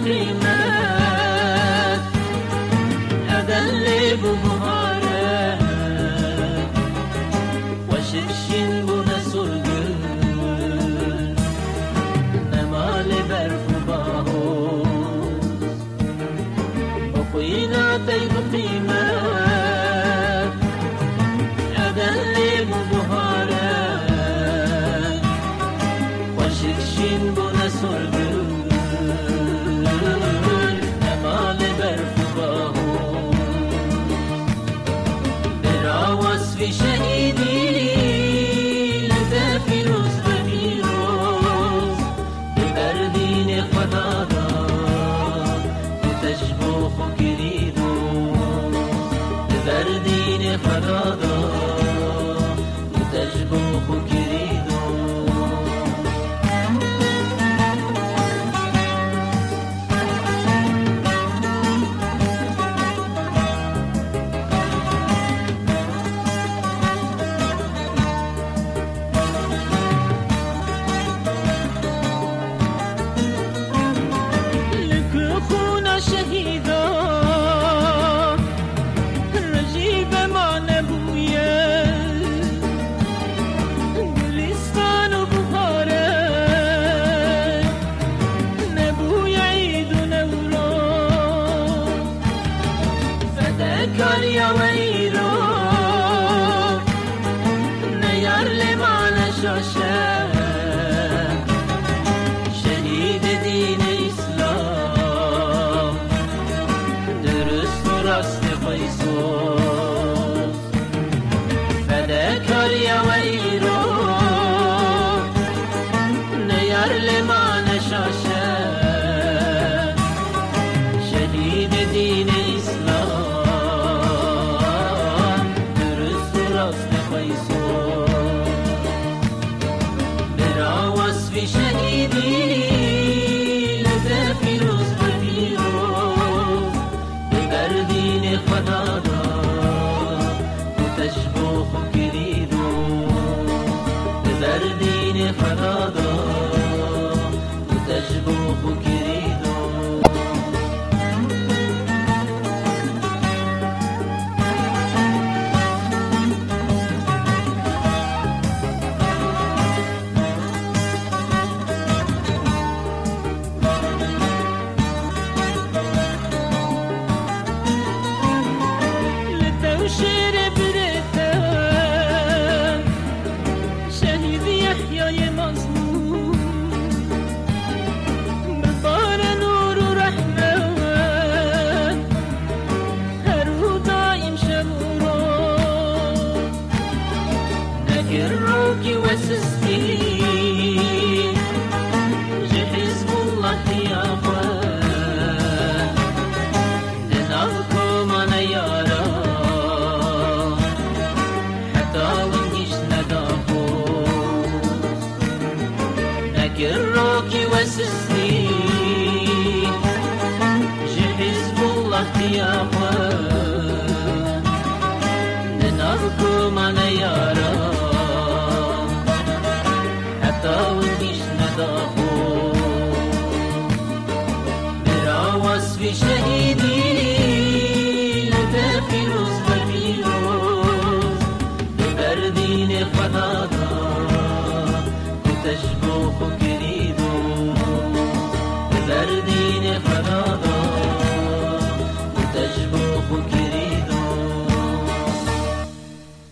قيمة أدل بمهارة وشرشين بنا سرقل نمال برف باهوز وقينا تيب قيمة أدل بمهارة وشرشين بنا سرقل في شهيدي لذا فيروز بفيروز ببردين خدادا وتشبوخ كريدو ببردين خدادا وتشبوخ كريدو كاريا ويرو نيار لمعنى شاشة شهيد دين إسلام درست راست قيسوس فدا كاريا ويرو نيار لمعنى شاشة شهيد دين إسلام في شهيدي لذا فيروز بفيروز ببردين خدادا وتشبوخ كريدو ببردين خدادا وتشبوخ كريدو شیر برتم شهید یحیای مظلوم ببار نور و رحمت هر رو دایم شب و روز نگر روکی و سستی جه حزب الله قیافت دنال کمان یارا Get